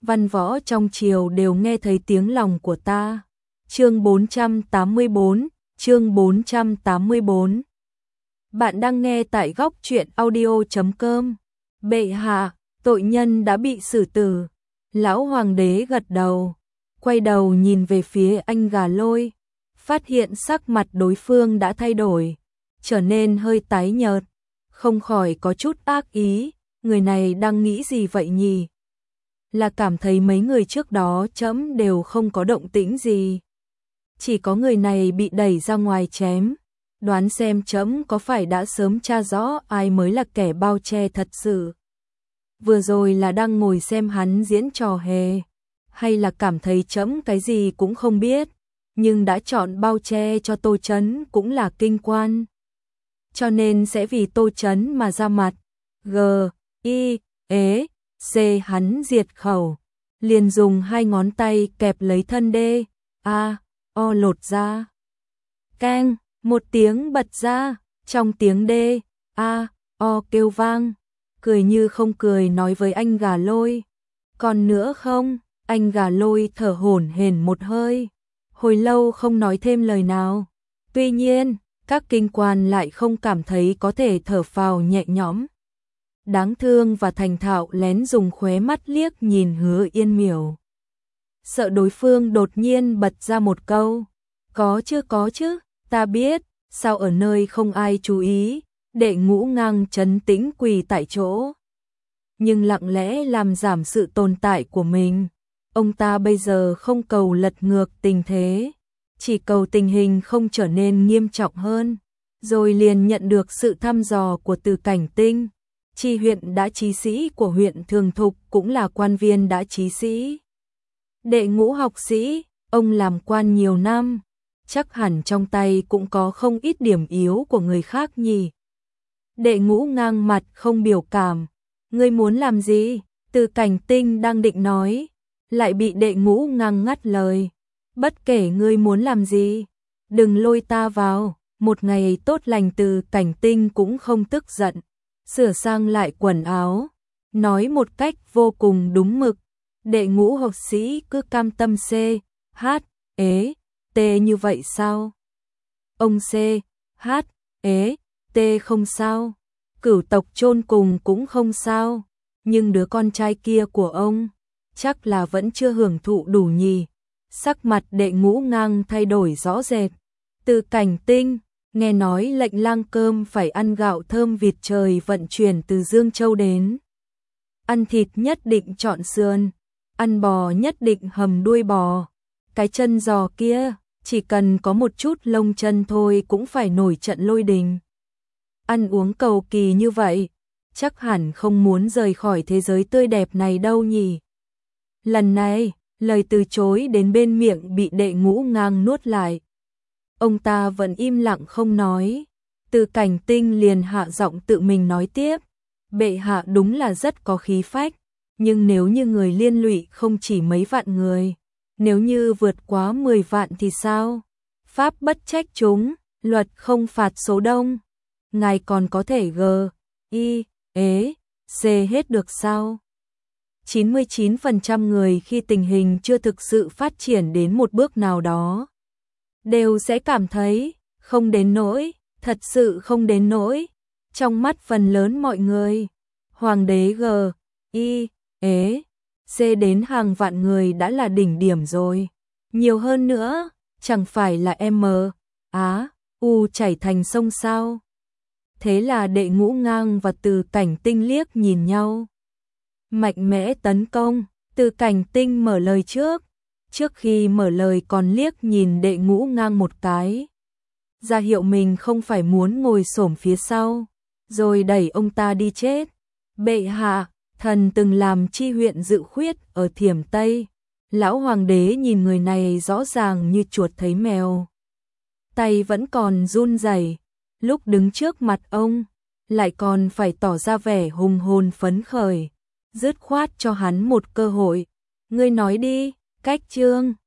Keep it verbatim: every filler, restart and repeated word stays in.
văn võ trong triều đều nghe thấy tiếng lòng của ta. Chương bốn trăm tám mươi bốn, chương bốn trăm tám mươi bốn. Bạn đang nghe tại góc truyện audio chấm com. Bệ hạ, tội nhân đã bị xử tử. Lão hoàng đế gật đầu, quay đầu nhìn về phía anh Gà Lôi, phát hiện sắc mặt đối phương đã thay đổi, trở nên hơi tái nhợt, không khỏi có chút ác ý, người này đang nghĩ gì vậy nhỉ? Là cảm thấy mấy người trước đó trẫm đều không có động tĩnh gì. Chỉ có người này bị đẩy ra ngoài chém, đoán xem trẫm có phải đã sớm tra rõ ai mới là kẻ bao che thật sự. Vừa rồi là đang ngồi xem hắn diễn trò hề, hay là cảm thấy trẫm cái gì cũng không biết, nhưng đã chọn bao che cho Tô Chấn cũng là kinh quan. Cho nên sẽ vì Tô Chấn mà ra mặt. G, I, ế, C hắn diệt khẩu, liền dùng hai ngón tay kẹp lấy thân đê, A, O lột ra. Keng, một tiếng bật ra, trong tiếng đê, A, O kêu vang, cười như không cười nói với anh Gà Lôi. Còn nữa không? Anh Gà Lôi thở hổn hển một hơi, hồi lâu không nói thêm lời nào. Tuy nhiên, các kinh quan lại không cảm thấy có thể thở phào nhẹ nhõm. Đáng thương và thành thạo lén dùng khóe mắt liếc nhìn Hứa Yên Miểu. Sợ đối phương đột nhiên bật ra một câu, có chứ có chứ, ta biết, sao ở nơi không ai chú ý, Đệ Ngũ Ngang trấn tĩnh quỳ tại chỗ. Nhưng lặng lẽ làm giảm sự tồn tại của mình. Ông ta bây giờ không cầu lật ngược tình thế, chỉ cầu tình hình không trở nên nghiêm trọng hơn. Rồi liền nhận được sự thăm dò của Từ Cảnh Tinh. Tri huyện đã chí sĩ của huyện Thường Thục cũng là quan viên đã chí sĩ. Đệ Ngũ học sĩ, ông làm quan nhiều năm, chắc hẳn trong tay cũng có không ít điểm yếu của người khác nhỉ. Đệ Ngũ ngang mặt không biểu cảm, ngươi muốn làm gì? Từ Cảnh Tinh đang định nói, lại bị Đệ Ngũ ngang ngắt lời. Bất kể ngươi muốn làm gì, đừng lôi ta vào. Một ngày tốt lành Từ Cảnh Tinh cũng không tức giận, sửa sang lại quần áo, nói một cách vô cùng đúng mực. Đệ Ngũ học sĩ cứ cam tâm C, H, ế, T như vậy sao? Ông C, H, ế, T không sao, cửu tộc chôn cùng cũng không sao, nhưng đứa con trai kia của ông chắc là vẫn chưa hưởng thụ đủ nhỉ. Sắc mặt Đệ Ngũ ngang thay đổi rõ rệt. Từ Cảnh Tinh, nghe nói lệnh lang cơm phải ăn gạo thơm vịt trời vận chuyển từ Dương Châu đến. Ăn thịt nhất định chọn sườn, ăn bò nhất định hầm đuôi bò. Cái chân giò kia, chỉ cần có một chút lông chân thôi cũng phải nổi trận lôi đình. Ăn uống cầu kỳ như vậy, chắc hẳn không muốn rời khỏi thế giới tươi đẹp này đâu nhỉ. Lần này, lời từ chối đến bên miệng bị Đệ Ngũ ngang nuốt lại. Ông ta vẫn im lặng không nói. Từ Cảnh Tinh liền hạ giọng tự mình nói tiếp. Bệ hạ đúng là rất có khí phách, nhưng nếu như người liên lụy không chỉ mấy vạn người, nếu như vượt quá mười vạn thì sao? Pháp bất trách chúng, luật không phạt số đông. Ngài còn có thể G, I, ế, C hết được sao? chín mươi chín phần trăm người khi tình hình chưa thực sự phát triển đến một bước nào đó, đều sẽ cảm thấy không đến nỗi, thật sự không đến nỗi. Trong mắt phần lớn mọi người, hoàng đế G, I, ế, C đến hàng vạn người đã là đỉnh điểm rồi. Nhiều hơn nữa, chẳng phải là M, Á, U chảy thành sông sao? Thế là Đệ Ngũ ngang và Từ Cảnh Tinh liếc nhìn nhau. Mạnh mẽ tấn công, Từ Cảnh Tinh mở lời trước. Trước khi mở lời còn liếc nhìn Đệ Ngũ ngang một cái, ra hiệu mình không phải muốn ngồi xổm phía sau, rồi đẩy ông ta đi chết. Bệ hạ, thần từng làm tri huyện Dự Khuyết ở Thiểm Tây. Lão hoàng đế nhìn người này rõ ràng như chuột thấy mèo. Tay vẫn còn run rẩy, lúc đứng trước mặt ông, lại còn phải tỏ ra vẻ hùng hồn phấn khởi, dứt khoát cho hắn một cơ hội. Ngươi nói đi, cách chương.